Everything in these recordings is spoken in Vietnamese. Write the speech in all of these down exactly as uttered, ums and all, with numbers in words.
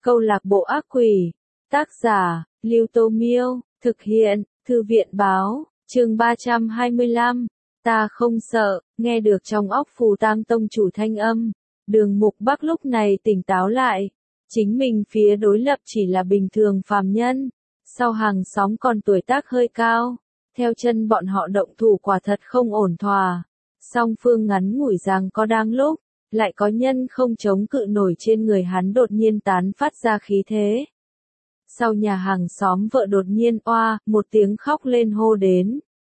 Câu lạc bộ ác quỷ. Tác giả, Lưu Tô Miêu. Thực hiện, Thư viện báo. Chương ba trăm hai mươi lăm. Ta không sợ. Nghe được trong óc Phù Tang tông chủ thanh âm. Đường Mục Bắc lúc này tỉnh táo lại. Chính mình phía đối lập chỉ là bình thường phàm nhân. Sau hàng xóm còn tuổi tác hơi cao. Theo chân bọn họ động thủ quả thật không ổn thỏa. Song phương ngắn ngủi rằng có đang lúc. Lại có nhân không chống cự nổi trên người hắn đột nhiên tán phát ra khí thế. Sau nhà hàng xóm vợ đột nhiên oa, một tiếng khóc lên hô đến.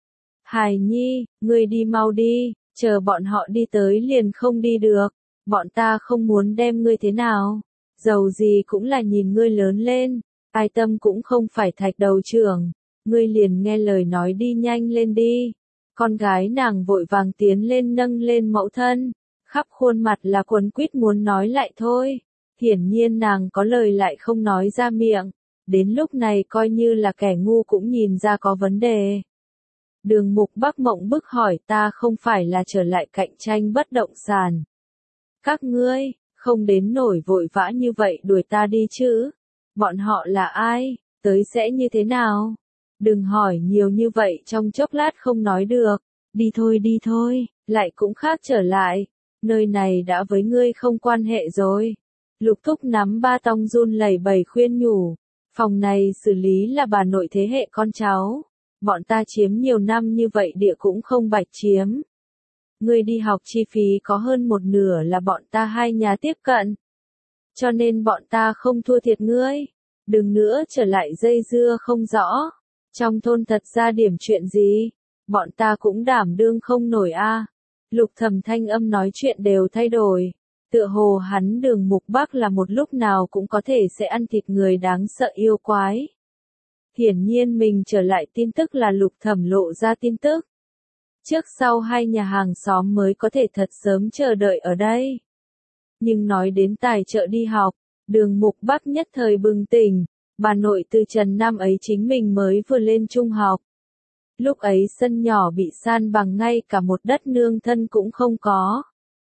Hài Nhi, ngươi đi mau đi, chờ bọn họ đi tới liền không đi được, bọn ta không muốn đem ngươi thế nào. Dầu gì cũng là nhìn ngươi lớn lên, ai tâm cũng không phải thạch đầu trưởng, ngươi liền nghe lời nói đi nhanh lên đi. Con gái nàng vội vàng tiến lên nâng lên mẫu thân. Khắp khuôn mặt là quấn quýt muốn nói lại thôi. Hiển nhiên nàng có lời lại không nói ra miệng. Đến lúc này coi như là kẻ ngu cũng nhìn ra có vấn đề. Đường Mục Bắc mộng bức hỏi ta không phải là trở lại cạnh tranh bất động sản. Các ngươi, không đến nổi vội vã như vậy đuổi ta đi chứ. Bọn họ là ai, tới sẽ như thế nào? Đừng hỏi nhiều như vậy trong chốc lát không nói được. Đi thôi đi thôi, lại cũng khác trở lại. Nơi này đã với ngươi không quan hệ rồi. Lục Thúc nắm ba tong run lẩy bẩy khuyên nhủ. Phòng này xử lý là bà nội thế hệ con cháu. Bọn ta chiếm nhiều năm như vậy địa cũng không bạch chiếm. Ngươi đi học chi phí có hơn một nửa là bọn ta hai nhà tiếp cận. Cho nên bọn ta không thua thiệt ngươi. Đừng nữa trở lại dây dưa không rõ. Trong thôn thật ra điểm chuyện gì? Bọn ta cũng đảm đương không nổi a. Lục Thẩm thanh âm nói chuyện đều thay đổi. Tựa hồ hắn Đường Mục Bắc là một lúc nào cũng có thể sẽ ăn thịt người đáng sợ yêu quái. Hiển nhiên mình trở lại tin tức là Lục Thẩm lộ ra tin tức. Trước sau hai nhà hàng xóm mới có thể thật sớm chờ đợi ở đây. Nhưng nói đến tài trợ đi học, Đường Mục Bắc nhất thời bừng tỉnh. Bà nội từ Trần năm ấy chính mình mới vừa lên trung học. Lúc ấy sân nhỏ bị san bằng ngay cả một đất nương thân cũng không có.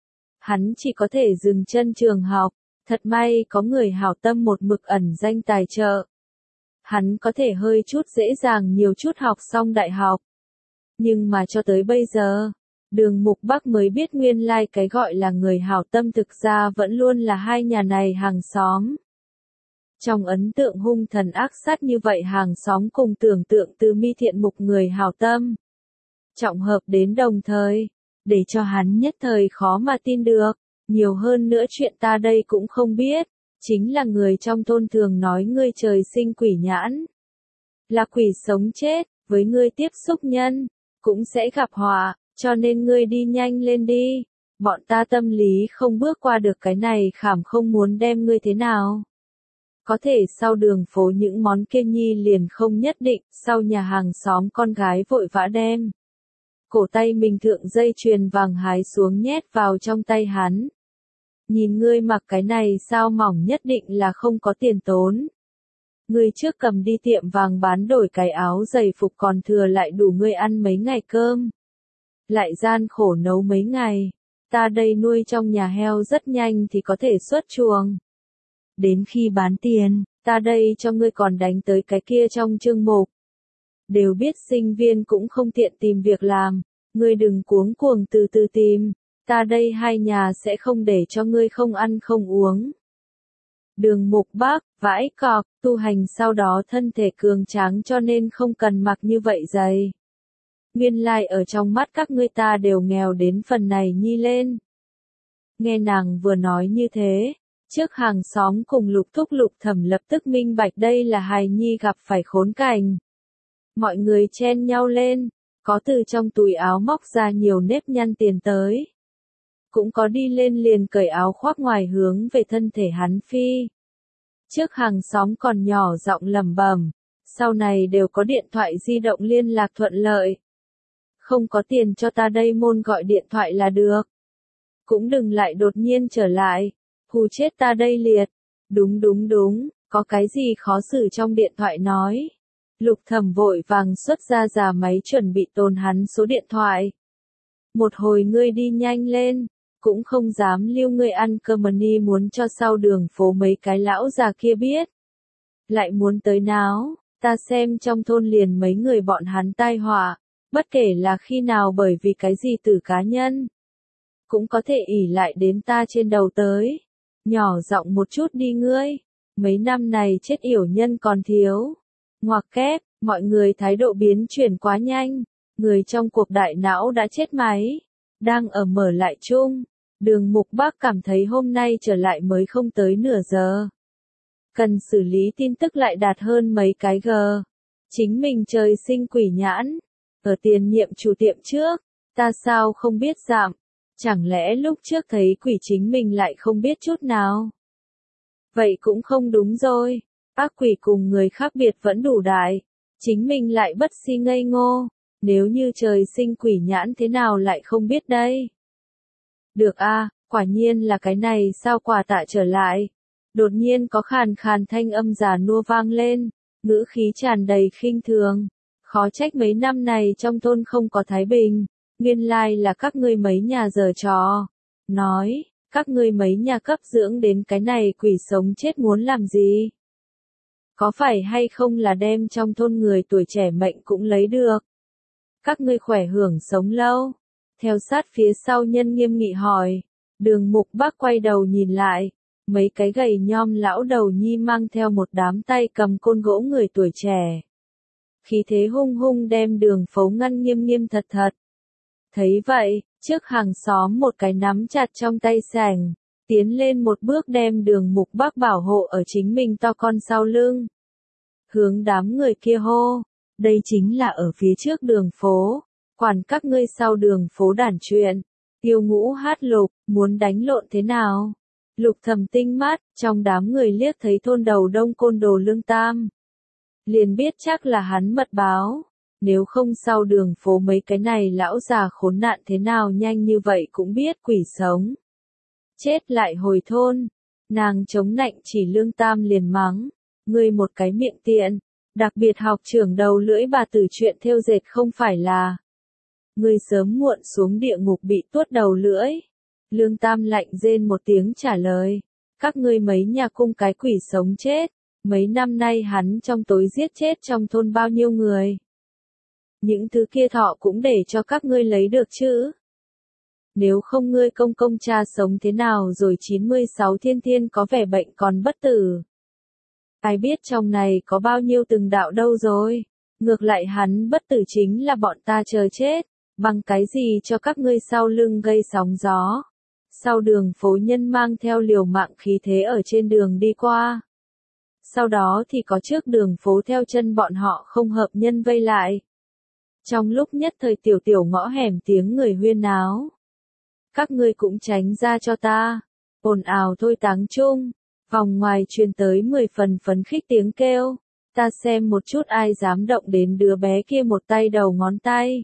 Hắn chỉ có thể dừng chân trường học, thật may có người hảo tâm một mực ẩn danh tài trợ. Hắn có thể hơi chút dễ dàng nhiều chút học xong đại học. Nhưng mà cho tới bây giờ, Đường Mục Bắc mới biết nguyên lai cái gọi là người hảo tâm thực ra vẫn luôn là hai nhà này hàng xóm. Trong ấn tượng hung thần ác sát như vậy hàng xóm cùng tưởng tượng từ mi thiện mục người hảo tâm. Trọng hợp đến đồng thời, để cho hắn nhất thời khó mà tin được, nhiều hơn nữa chuyện ta đây cũng không biết, chính là người trong thôn thường nói ngươi trời sinh quỷ nhãn. Là quỷ sống chết, với ngươi tiếp xúc nhân, cũng sẽ gặp họa, cho nên ngươi đi nhanh lên đi, bọn ta tâm lý không bước qua được cái này khảm không muốn đem ngươi thế nào. Có thể sau đường phố những món kia nhi liền không nhất định, sau nhà hàng xóm con gái vội vã đem. Cổ tay mình thượng dây chuyền vàng hái xuống nhét vào trong tay hắn. Nhìn ngươi mặc cái này sao mỏng nhất định là không có tiền tốn. Ngươi trước cầm đi tiệm vàng bán đổi cái áo giày phục còn thừa lại đủ ngươi ăn mấy ngày cơm. Lại gian khổ nấu mấy ngày, ta đây nuôi trong nhà heo rất nhanh thì có thể xuất chuồng. Đến khi bán tiền, ta đây cho ngươi còn đánh tới cái kia trong chương mục. Đều biết sinh viên cũng không tiện tìm việc làm, ngươi đừng cuống cuồng từ từ tìm, ta đây hai nhà sẽ không để cho ngươi không ăn không uống. Đường Mục Bắc, vãi cọc, tu hành sau đó thân thể cường tráng cho nên không cần mặc như vậy giày. Nguyên lai ở trong mắt các ngươi ta đều nghèo đến phần này nhi lên. Nghe nàng vừa nói như thế. Trước hàng xóm cùng Lục Thúc Lục Thẩm lập tức minh bạch đây là hài nhi gặp phải khốn cảnh. Mọi người chen nhau lên, có từ trong túi áo móc ra nhiều nếp nhăn tiền tới. Cũng có đi lên liền cởi áo khoác ngoài hướng về thân thể hắn phi. Trước hàng xóm còn nhỏ giọng lẩm bẩm, sau này đều có điện thoại di động liên lạc thuận lợi. Không có tiền cho ta đây môn gọi điện thoại là được. Cũng đừng lại đột nhiên trở lại. Hù chết ta đây liệt. Đúng đúng đúng, có cái gì khó xử trong điện thoại nói. Lục Thẩm vội vàng xuất ra già máy chuẩn bị tồn hắn số điện thoại. Một hồi ngươi đi nhanh lên, cũng không dám lưu ngươi ăn cơm ni muốn cho sau đường phố mấy cái lão già kia biết. Lại muốn tới náo, ta xem trong thôn liền mấy người bọn hắn tai họa, bất kể là khi nào bởi vì cái gì từ cá nhân. Cũng có thể ỷ lại đến ta trên đầu tới. Nhỏ giọng một chút đi ngươi, mấy năm này chết yểu nhân còn thiếu. Ngoặc kép, mọi người thái độ biến chuyển quá nhanh, người trong cuộc đại não đã chết máy, đang ở mở lại chung. Đường Mục Bác cảm thấy hôm nay trở lại mới không tới nửa giờ. Cần xử lý tin tức lại đạt hơn mấy cái g. Chính mình trời sinh quỷ nhãn. Ở tiền nhiệm chủ tiệm trước, ta sao không biết giảm. Chẳng lẽ lúc trước thấy quỷ chính mình lại không biết chút nào? Vậy cũng không đúng rồi. Ác quỷ cùng người khác biệt vẫn đủ đại. Chính mình lại bất si ngây ngô. Nếu như trời sinh quỷ nhãn thế nào lại không biết đây? Được a, quả nhiên là cái này sao Quả Tạ trở lại. Đột nhiên có khàn khàn thanh âm già nua vang lên, ngữ khí tràn đầy khinh thường. Khó trách mấy năm này trong thôn không có thái bình, nguyên lai là các ngươi mấy nhà giở trò. Nói, các ngươi mấy nhà cấp dưỡng đến cái này quỷ sống chết muốn làm gì? Có phải hay không là đem trong thôn người tuổi trẻ mệnh cũng lấy được? Các ngươi khỏe hưởng sống lâu. Theo sát phía sau Nhân nghiêm nghị hỏi, Đường Mục Bác quay đầu nhìn lại, mấy cái gầy nhom lão đầu nhi mang theo một đám tay cầm côn gỗ người tuổi trẻ. Khí thế hung hung đem đường phố ngăn nghiêm nghiêm thật thật. Thấy vậy, trước hàng xóm một cái nắm chặt trong tay sành, tiến lên một bước đem Đường Mục Bác bảo hộ ở chính mình to con sau lưng. Hướng đám người kia hô, đây chính là ở phía trước đường phố, quản các ngươi sau đường phố đản chuyện. Tiêu Ngũ Hát Lục, muốn đánh lộn thế nào? Lục Thầm tinh mắt, trong đám người liếc thấy thôn đầu đông côn đồ Lương Tam. Liền biết chắc là hắn mật báo, nếu không sau đường phố mấy cái này lão già khốn nạn thế nào nhanh như vậy cũng biết quỷ sống. Chết lại hồi thôn, nàng chống nạnh chỉ Lương Tam liền mắng, ngươi một cái miệng tiện, đặc biệt học trưởng đầu lưỡi bà tử chuyện thêu dệt không phải là. Ngươi sớm muộn xuống địa ngục bị tuốt đầu lưỡi. Lương Tam lạnh rên một tiếng trả lời, các ngươi mấy nhà cung cái quỷ sống chết, mấy năm nay hắn trong tối giết chết trong thôn bao nhiêu người. Những thứ kia thọ cũng để cho các ngươi lấy được chứ. Nếu không ngươi công công cha sống thế nào rồi chín mươi sáu thiên thiên có vẻ bệnh còn bất tử. Ai biết trong này có bao nhiêu từng đạo đâu rồi. Ngược lại hắn bất tử chính là bọn ta chờ chết, bằng cái gì cho các ngươi sau lưng gây sóng gió. Sau đường phố nhân mang theo liều mạng khí thế ở trên đường đi qua. Sau đó thì có trước đường phố theo chân bọn họ không hợp nhân vây lại. Trong lúc nhất thời tiểu tiểu ngõ hẻm tiếng người huyên náo. Các ngươi cũng tránh ra cho ta. Ồn ào thôi táng chung. Vòng ngoài truyền tới mười phần phấn khích tiếng kêu. Ta xem một chút ai dám động đến đứa bé kia một tay đầu ngón tay.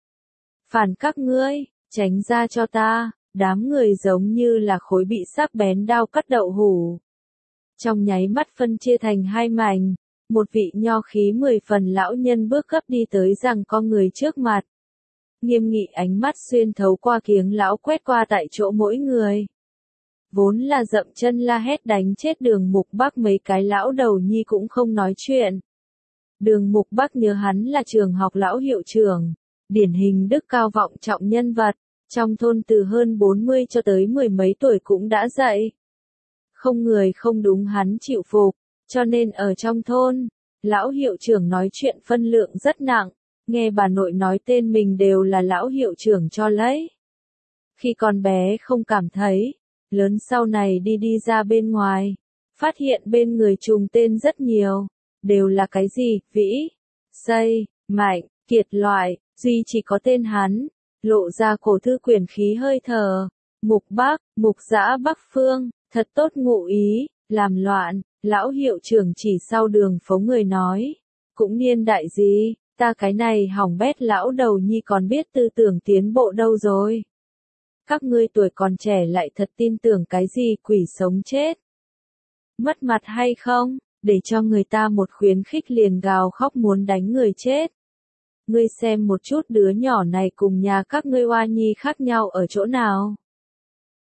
Phản các ngươi, tránh ra cho ta. Đám người giống như là khối bị sắc bén đao cắt đậu hủ. Trong nháy mắt phân chia thành hai mảnh, một vị nho khí mười phần lão nhân bước gấp đi tới rằng con người trước mặt. Nghiêm nghị ánh mắt xuyên thấu qua kiếng lão quét qua tại chỗ mỗi người. Vốn là dậm chân la hét đánh chết Đường Mục Bác mấy cái lão đầu nhi cũng không nói chuyện. Đường Mục Bác nhớ hắn là trường học lão hiệu trưởng, điển hình đức cao vọng trọng nhân vật. Trong thôn từ hơn bốn mươi cho tới mười mấy tuổi cũng đã dậy. Không người không đúng hắn chịu phục, cho nên ở trong thôn, lão hiệu trưởng nói chuyện phân lượng rất nặng, nghe bà nội nói tên mình đều là lão hiệu trưởng cho lấy. Khi còn bé không cảm thấy, lớn sau này đi đi ra bên ngoài, phát hiện bên người trùng tên rất nhiều, đều là cái gì, Vĩ, Xây, Mạnh, Kiệt loại, duy chỉ có tên hắn. Lộ ra cổ thư quyển khí hơi thở, Mục Bác, Mục Dã Bắc Phương, thật tốt ngụ ý, làm loạn, lão hiệu trưởng chỉ sau đường phố người nói, cũng niên đại gì, ta cái này hỏng bét lão đầu nhi còn biết tư tưởng tiến bộ đâu rồi. Các ngươi tuổi còn trẻ lại thật tin tưởng cái gì quỷ sống chết. Mất mặt hay không, để cho người ta một khuyến khích liền gào khóc muốn đánh người chết. Ngươi xem một chút đứa nhỏ này cùng nhà các ngươi oa nhi khác nhau ở chỗ nào.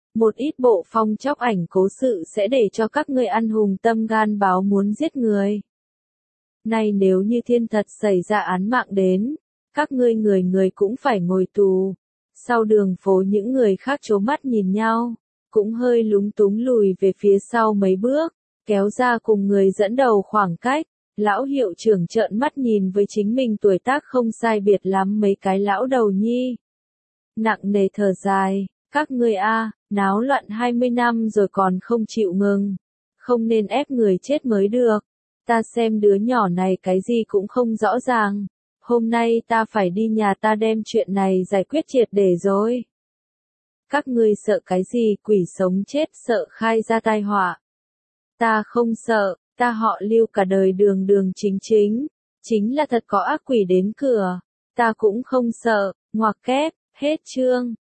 một ít bộ phong chóc ảnh cố sự sẽ để cho các ngươi ăn hùng tâm gan báo muốn giết người. Này nếu như thiên thật xảy ra án mạng đến, các ngươi người người cũng phải ngồi tù. Sau đường phố những người khác trố mắt nhìn nhau, cũng hơi lúng túng lùi về phía sau mấy bước, kéo ra cùng người dẫn đầu khoảng cách. Lão hiệu trưởng trợn mắt nhìn với chính mình tuổi tác không sai biệt lắm mấy cái lão đầu nhi. Nặng nề thở dài, các ngươi a, náo loạn hai mươi năm rồi còn không chịu ngừng. Không nên ép người chết mới được. Ta xem đứa nhỏ này cái gì cũng không rõ ràng. Hôm nay ta phải đi nhà ta đem chuyện này giải quyết triệt để rồi. Các ngươi sợ cái gì, quỷ sống chết sợ khai ra tai họa. Ta không sợ, ta họ Lưu cả đời đường đường chính chính, chính là thật có ác quỷ đến cửa. Ta cũng không sợ, ngoặc kép, hết chương.